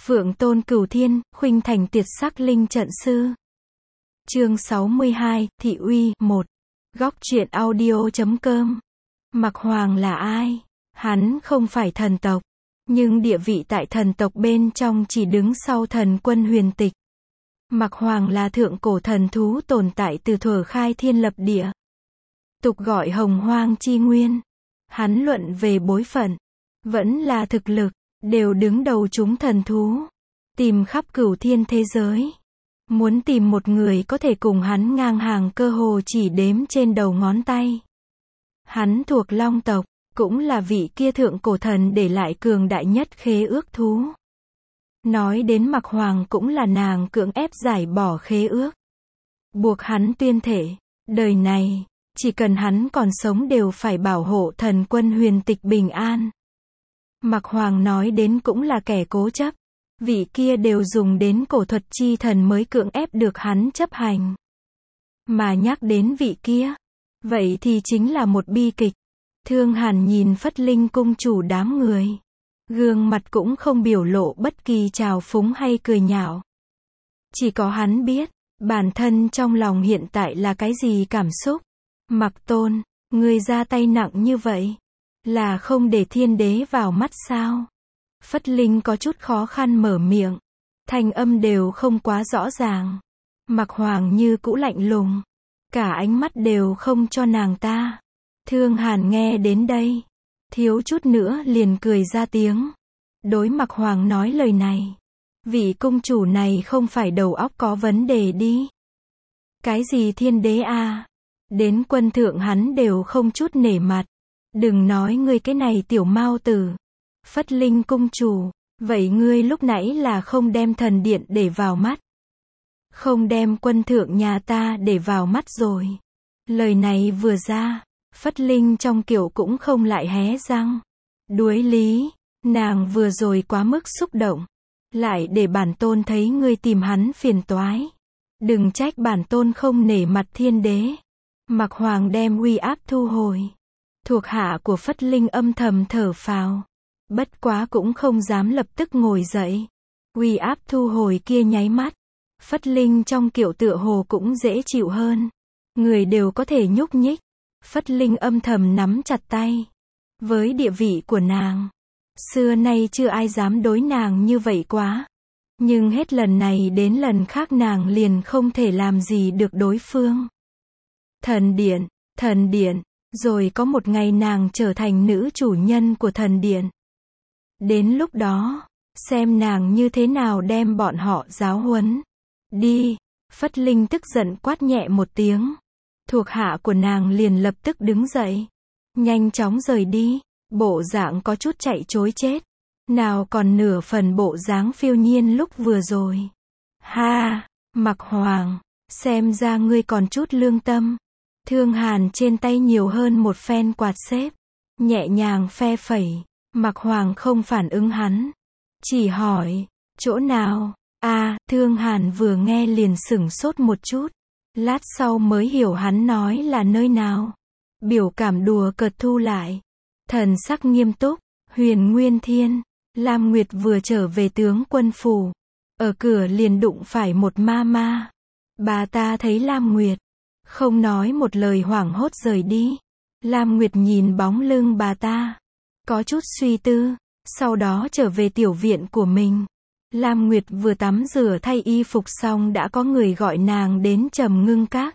Phượng Tôn Cửu Thiên, khuynh thành tuyệt sắc linh trận sư. Chương 62, Thị uy, 1. Góc truyện audio.com. Mạc Hoàng là ai? Hắn không phải thần tộc, nhưng địa vị tại thần tộc bên trong chỉ đứng sau thần quân Huyền Tịch. Mạc Hoàng là thượng cổ thần thú tồn tại từ thuở khai thiên lập địa, tục gọi Hồng Hoang chi nguyên. Hắn luận về bối phận, vẫn là thực lực, đều đứng đầu chúng thần thú. Tìm khắp cửu thiên thế giới, muốn tìm một người có thể cùng hắn ngang hàng cơ hồ chỉ đếm trên đầu ngón tay. Hắn thuộc Long tộc, cũng là vị kia thượng cổ thần để lại cường đại nhất khế ước thú. Nói đến Mạc Hoàng cũng là nàng cưỡng ép giải bỏ khế ước, buộc hắn tuyên thể, đời này, chỉ cần hắn còn sống đều phải bảo hộ thần quân Huyền Tịch bình an. Mạc Hoàng nói đến cũng là kẻ cố chấp, vị kia đều dùng đến cổ thuật chi thần mới cưỡng ép được hắn chấp hành. Mà nhắc đến vị kia, vậy thì chính là một bi kịch. Thương Hàn nhìn Phất Linh cung chủ đám người, gương mặt cũng không biểu lộ bất kỳ trào phúng hay cười nhạo. Chỉ có hắn biết, bản thân trong lòng hiện tại là cái gì cảm xúc. Mạc Tôn, ngươi ra tay nặng như vậy, là không để thiên đế vào mắt sao? Phất Linh có chút khó khăn mở miệng, thanh âm đều không quá rõ ràng. Mạc Hoàng như cũ lạnh lùng, cả ánh mắt đều không cho nàng ta. Thương Hàn nghe đến đây, thiếu chút nữa liền cười ra tiếng. Đối Mạc Hoàng nói lời này, vị cung chủ này không phải đầu óc có vấn đề đi. Cái gì thiên đế à? Đến quân thượng hắn đều không chút nể mặt. Đừng nói ngươi cái này tiểu mao tử. Phất Linh cung chủ, vậy ngươi lúc nãy là không đem thần điện để vào mắt, không đem quân thượng nhà ta để vào mắt rồi. Lời này vừa ra, Phất Linh trong kiểu cũng không lại hé răng. Đuối lý, nàng vừa rồi quá mức xúc động, lại để bản tôn thấy ngươi tìm hắn phiền toái. Đừng trách bản tôn không nể mặt thiên đế. Mạc Hoàng đem uy áp thu hồi. Thuộc hạ của Phất Linh âm thầm thở phào, bất quá cũng không dám lập tức ngồi dậy. Uy áp thu hồi kia nháy mắt, Phất Linh trong kiểu tựa hồ cũng dễ chịu hơn. Người đều có thể nhúc nhích. Phất Linh âm thầm nắm chặt tay. Với địa vị của nàng, xưa nay chưa ai dám đối nàng như vậy quá. Nhưng hết lần này đến lần khác nàng liền không thể làm gì được đối phương. Thần điện, rồi có một ngày nàng trở thành nữ chủ nhân của thần điện. Đến lúc đó, xem nàng như thế nào đem bọn họ giáo huấn. Đi, Phất Linh tức giận quát nhẹ một tiếng. Thuộc hạ của nàng liền lập tức đứng dậy, nhanh chóng rời đi, bộ dạng có chút chạy trối chết. Nào còn nửa phần bộ dáng phiêu nhiên lúc vừa rồi. Ha, Mạc Hoàng, xem ra ngươi còn chút lương tâm. Thương Hàn trên tay nhiều hơn một phen quạt xếp, nhẹ nhàng phe phẩy. Mạc Hoàng không phản ứng hắn, chỉ hỏi, chỗ nào? Thương Hàn vừa nghe liền sửng sốt một chút, lát sau mới hiểu hắn nói là nơi nào. Biểu cảm đùa cợt thu lại, thần sắc nghiêm túc. Huyền Nguyên Thiên, Lam Nguyệt vừa trở về tướng quân phủ, ở cửa liền đụng phải một ma ma. Bà ta thấy Lam Nguyệt, không nói một lời hoảng hốt rời đi. Lam Nguyệt nhìn bóng lưng bà ta, có chút suy tư, sau đó trở về tiểu viện của mình. Lam Nguyệt vừa tắm rửa thay y phục xong đã có người gọi nàng đến Trầm Ngưng Các.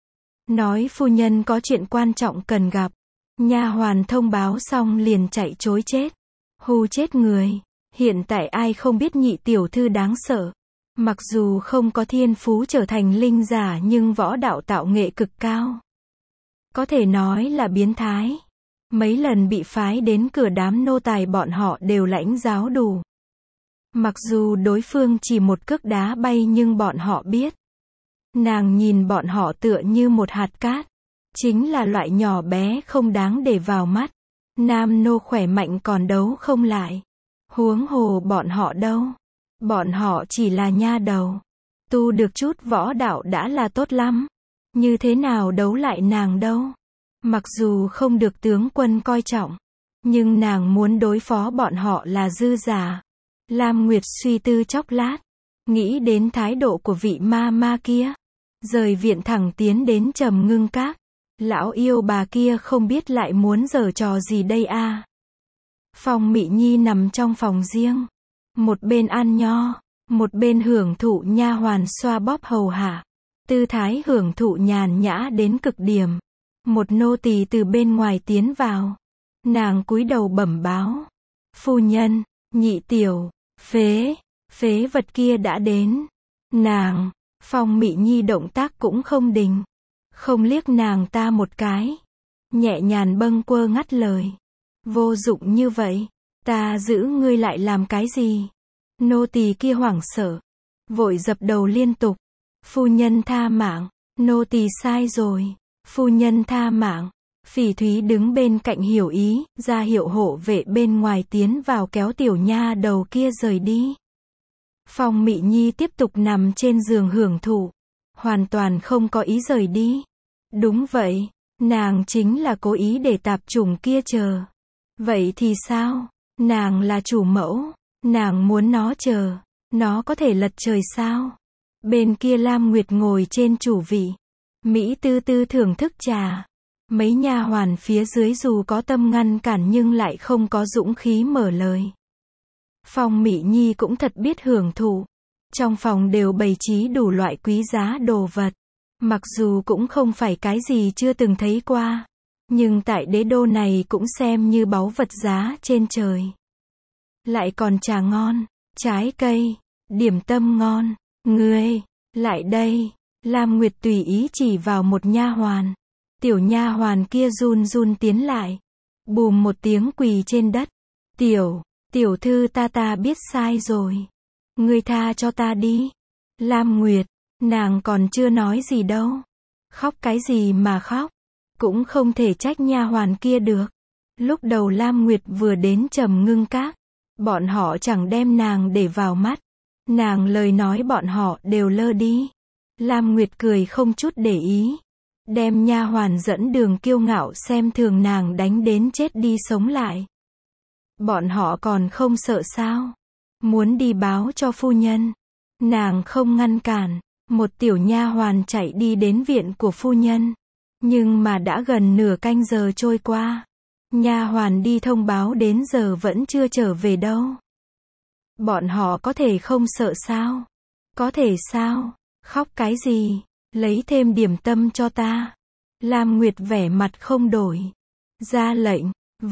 Nói phu nhân có chuyện quan trọng cần gặp. Nha hoàn thông báo xong liền chạy trối chết. Hù chết người. Hiện tại ai không biết nhị tiểu thư đáng sợ. Mặc dù không có thiên phú trở thành linh giả nhưng võ đạo tạo nghệ cực cao. Có thể nói là biến thái. Mấy lần bị phái đến cửa đám nô tài bọn họ đều lãnh giáo đủ. Mặc dù đối phương chỉ một cước đá bay nhưng bọn họ biết. Nàng nhìn bọn họ tựa như một hạt cát. Chính là loại nhỏ bé không đáng để vào mắt. Nam nô khỏe mạnh còn đấu không lại. Huống hồ bọn họ đâu. Bọn họ chỉ là nha đầu. Tu được chút võ đạo đã là tốt lắm. Như thế nào đấu lại nàng đâu. Mặc dù không được tướng quân coi trọng, nhưng nàng muốn đối phó bọn họ là dư giả. Lam Nguyệt suy tư chốc lát, nghĩ đến thái độ của vị ma ma kia. Rời viện thẳng tiến đến Trầm Ngưng Các. Lão yêu bà kia không biết lại muốn giở trò gì đây a. Phong Mị Nhi nằm trong phòng riêng. Một bên ăn nho, một bên hưởng thụ nha hoàn xoa bóp hầu hạ. Tư thái hưởng thụ nhàn nhã đến cực điểm. Một nô tỳ từ bên ngoài tiến vào. Nàng cúi đầu bẩm báo. Phu nhân, nhị tiểu, phế vật kia đã đến. Nàng, Phong Mị Nhi động tác cũng không đình. Không liếc nàng ta một cái. Nhẹ nhàng bâng quơ ngắt lời. Vô dụng như vậy. Ta giữ ngươi lại làm cái gì? Nô tỳ kia hoảng sợ. Vội dập đầu liên tục. Phu nhân tha mạng. Nô tỳ sai rồi. Phu nhân tha mạng. Phỉ Thúy đứng bên cạnh hiểu ý, ra hiệu hộ vệ bên ngoài tiến vào kéo tiểu nha đầu kia rời đi. Phong Mị Nhi tiếp tục nằm trên giường hưởng thụ. Hoàn toàn không có ý rời đi. Đúng vậy, nàng chính là cố ý để tạp chủng kia chờ. Vậy thì sao? Nàng là chủ mẫu. Nàng muốn nó chờ. Nó có thể lật trời sao? Bên kia Lam Nguyệt ngồi trên chủ vị. Mỹ tư tư thưởng thức trà. Mấy nha hoàn phía dưới dù có tâm ngăn cản nhưng lại không có dũng khí mở lời. Phong Mị Nhi cũng thật biết hưởng thụ. Trong phòng đều bày trí đủ loại quý giá đồ vật. Mặc dù cũng không phải cái gì chưa từng thấy qua. Nhưng tại đế đô này cũng xem như báu vật giá trên trời. Lại còn trà ngon, trái cây, điểm tâm ngon. Ngươi, lại đây. Lam Nguyệt tùy ý chỉ vào một nha hoàn. Tiểu nha hoàn kia run run tiến lại. Bùm một tiếng quỳ trên đất. Tiểu thư ta biết sai rồi. Ngươi tha cho ta đi. Lam Nguyệt, nàng còn chưa nói gì đâu. Khóc cái gì mà khóc. Cũng không thể trách nha hoàn kia được. Lúc đầu Lam Nguyệt vừa đến Trầm Ngưng Các. Bọn họ chẳng đem nàng để vào mắt. Nàng lời nói bọn họ đều lơ đi. Lam Nguyệt cười không chút để ý. Đem nha hoàn dẫn đường kiêu ngạo xem thường nàng đánh đến chết đi sống lại. Bọn họ còn không sợ sao? Muốn đi báo cho phu nhân. Nàng không ngăn cản. Một tiểu nha hoàn chạy đi đến viện của phu nhân. Nhưng mà đã gần nửa canh giờ trôi qua. Nha hoàn đi thông báo đến giờ vẫn chưa trở về đâu. Bọn họ có thể không sợ sao? Có thể sao? Khóc cái gì? Lấy thêm điểm tâm cho ta. Lam Nguyệt vẻ mặt không đổi. Ra lệnh.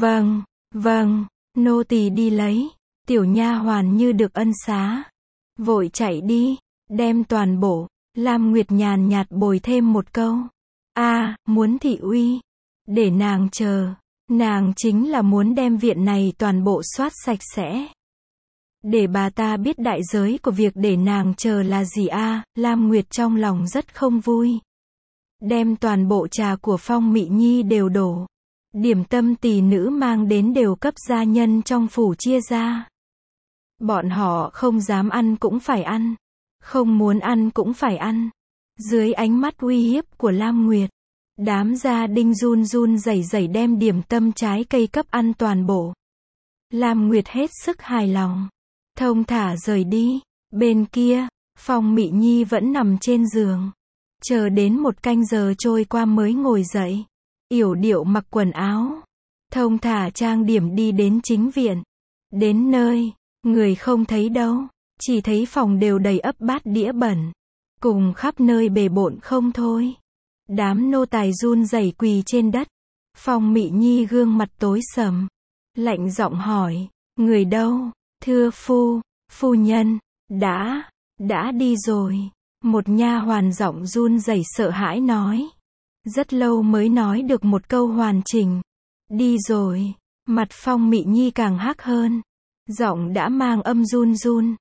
Vâng, nô tỳ đi lấy. Tiểu nha hoàn như được ân xá. Vội chạy đi. Đem toàn bộ. Lam Nguyệt nhàn nhạt bồi thêm một câu. Muốn thị uy. Để nàng chờ. Nàng chính là muốn đem viện này toàn bộ soát sạch sẽ. Để bà ta biết đại giới của việc để nàng chờ là gì Lam Nguyệt trong lòng rất không vui. Đem toàn bộ trà của Phong Mị Nhi đều đổ. Điểm tâm tỷ nữ mang đến đều cấp gia nhân trong phủ chia ra. Bọn họ không dám ăn cũng phải ăn. Không muốn ăn cũng phải ăn. Dưới ánh mắt uy hiếp của Lam Nguyệt. Đám gia đình run run rẩy rẩy đem điểm tâm trái cây cấp ăn toàn bộ. Lam Nguyệt hết sức hài lòng. Thông thả rời đi. Bên kia, Phong Mị Nhi vẫn nằm trên giường. Chờ đến một canh giờ trôi qua mới ngồi dậy. Yểu điệu mặc quần áo. Thông thả trang điểm đi đến chính viện. Đến nơi, người không thấy đâu. Chỉ thấy phòng đều đầy ắp bát đĩa bẩn. Cùng khắp nơi bề bộn không thôi. Đám nô tài run rẩy quỳ trên đất. Phong Mị Nhi gương mặt tối sầm. Lạnh giọng hỏi, người đâu? Thưa phu nhân, đã đi rồi. Một nha hoàn giọng run rẩy sợ hãi nói. Rất lâu mới nói được một câu hoàn chỉnh. Đi rồi. Mặt Phong Mị Nhi càng hắc hơn. Giọng đã mang âm run run.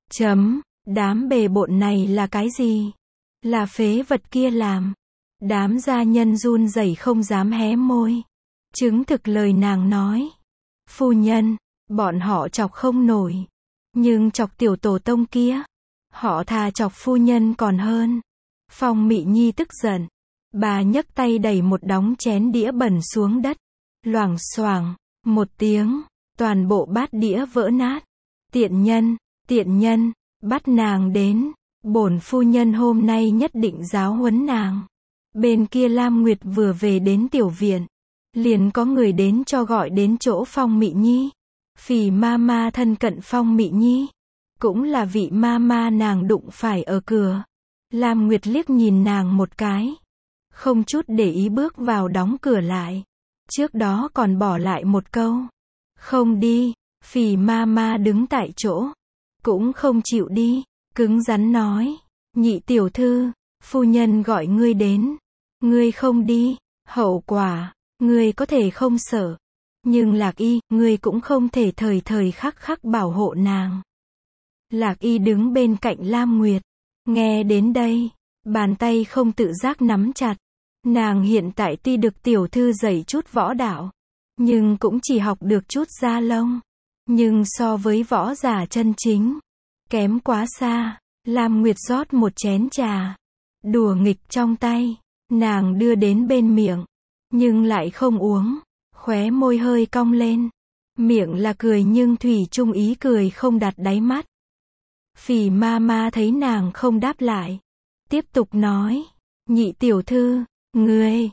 Đám bề bộn này là cái gì? Là phế vật kia làm. Đám gia nhân run rẩy không dám hé môi. Chứng thực lời nàng nói. Phu nhân, bọn họ chọc không nổi. Nhưng chọc tiểu tổ tông kia, họ thà chọc phu nhân còn hơn. Phong Mị Nhi tức giận. Bà nhấc tay đẩy một đống chén đĩa bẩn xuống đất. Loảng xoảng, một tiếng, toàn bộ bát đĩa vỡ nát. Tiện nhân, bắt nàng đến, bổn phu nhân hôm nay nhất định giáo huấn nàng. Bên kia Lam Nguyệt vừa về đến tiểu viện, liền có người đến cho gọi đến chỗ Phong Mị Nhi. Phì ma ma thân cận Phong Mị Nhi, cũng là vị ma ma nàng đụng phải ở cửa. Lam Nguyệt liếc nhìn nàng một cái, không chút để ý bước vào đóng cửa lại. Trước đó còn bỏ lại một câu, không đi. Phì ma ma đứng tại chỗ, cũng không chịu đi, cứng rắn nói, nhị tiểu thư, phu nhân gọi ngươi đến, ngươi không đi, hậu quả, ngươi có thể không sợ, nhưng Lạc Y, ngươi cũng không thể thời thời khắc khắc bảo hộ nàng. Lạc Y đứng bên cạnh Lam Nguyệt, nghe đến đây, bàn tay không tự giác nắm chặt. Nàng hiện tại tuy được tiểu thư dạy chút võ đạo, nhưng cũng chỉ học được chút da lông. Nhưng so với võ giả chân chính, kém quá xa. Lam Nguyệt rót một chén trà, đùa nghịch trong tay, nàng đưa đến bên miệng, nhưng lại không uống, khóe môi hơi cong lên. Miệng là cười nhưng thủy chung ý cười không đặt đáy mắt. Phì ma ma thấy nàng không đáp lại, tiếp tục nói, nhị tiểu thư, ngươi,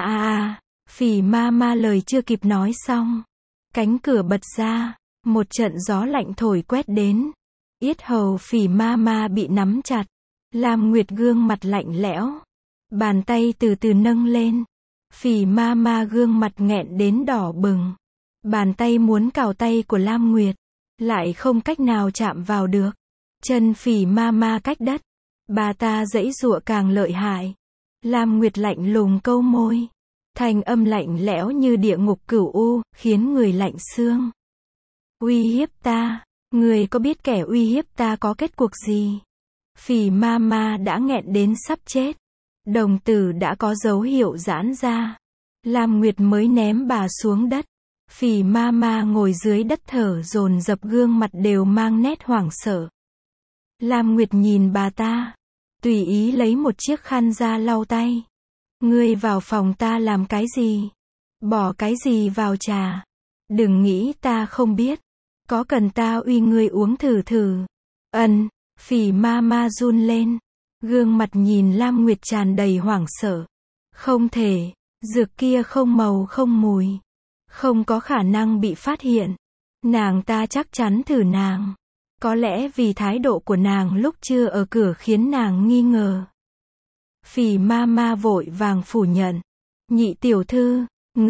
Phì ma ma lời chưa kịp nói xong, cánh cửa bật ra, một trận gió lạnh thổi quét đến. Yết hầu Phì ma ma bị nắm chặt. Lam Nguyệt gương mặt lạnh lẽo, bàn tay từ từ nâng lên. Phì ma ma gương mặt nghẹn đến đỏ bừng, bàn tay muốn cào tay của Lam Nguyệt, lại không cách nào chạm vào được. Chân Phì ma ma cách đất, bà ta giãy giụa càng lợi hại. Lam Nguyệt lạnh lùng câu môi, thanh âm lạnh lẽo như địa ngục cửu u, khiến người lạnh xương. Uy hiếp ta, người có biết kẻ uy hiếp ta có kết cục gì? Phì ma ma đã nghẹn đến sắp chết, đồng tử đã có dấu hiệu giãn ra. Lam Nguyệt mới ném bà xuống đất. Phì ma ma ngồi dưới đất thở dồn dập, gương mặt đều mang nét hoảng sợ. Lam Nguyệt nhìn bà ta, tùy ý lấy một chiếc khăn ra lau tay. Ngươi vào phòng ta làm cái gì? Bỏ cái gì vào trà? Đừng nghĩ ta không biết. Có cần ta uy ngươi uống thử thử? Phì ma ma run lên, gương mặt nhìn Lam Nguyệt tràn đầy hoảng sợ. Không thể, dược kia không màu không mùi, không có khả năng bị phát hiện. Nàng ta chắc chắn thử nàng. Có lẽ vì thái độ của nàng lúc chưa ở cửa khiến nàng nghi ngờ. Phì ma ma vội vàng phủ nhận. Nhị tiểu thư,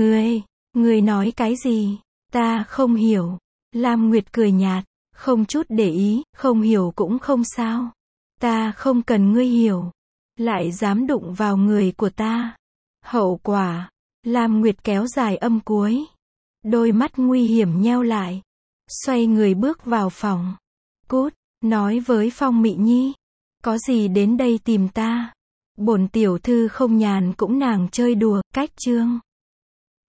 ngươi nói cái gì? Ta không hiểu. Lam Nguyệt cười nhạt, không chút để ý, không hiểu cũng không sao. Ta không cần ngươi hiểu. Lại dám đụng vào người của ta. Hậu quả, Lam Nguyệt kéo dài âm cuối. Đôi mắt nguy hiểm nheo lại. Xoay người bước vào phòng. Cút, nói với Phong Mị Nhi. Có gì đến đây tìm ta? Bổn tiểu thư không nhàn cũng nàng chơi đùa, cách chương.